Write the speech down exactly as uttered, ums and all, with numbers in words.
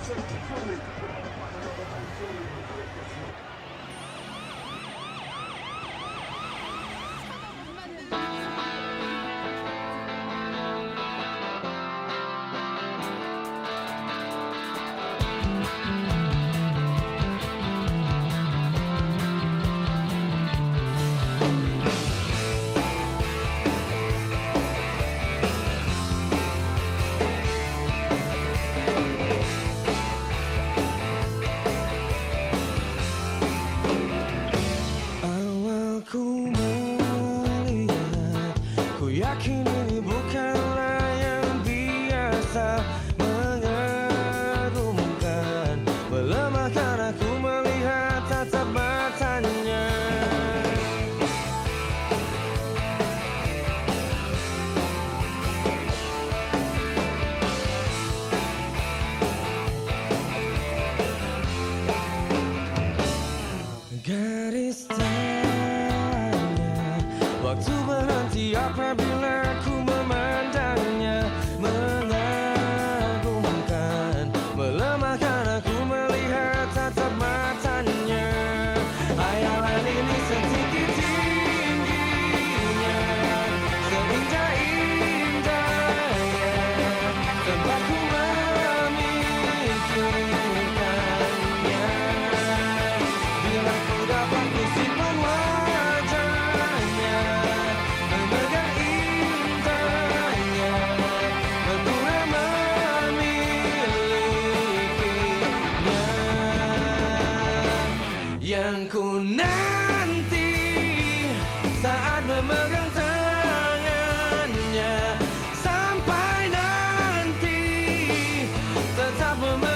Ku melihat, ku yakin ini bukanlah yang biasa mengagumkan, melemahkan aku melihat tatap matanya. Garis waktu berhenti apabila ku memandangnya, mengagumkan, melemahkan aku melihat tatap matanya. Hayalan ini setinggi-tingginya, seindah-indahnya, tempat ku memikirkannya. Bila ku dapat ku simpan wajahnya, memegang indahnya, berguna memilikinya. Yang ku nanti saat memegang tangannya, sampai nanti tetap memegang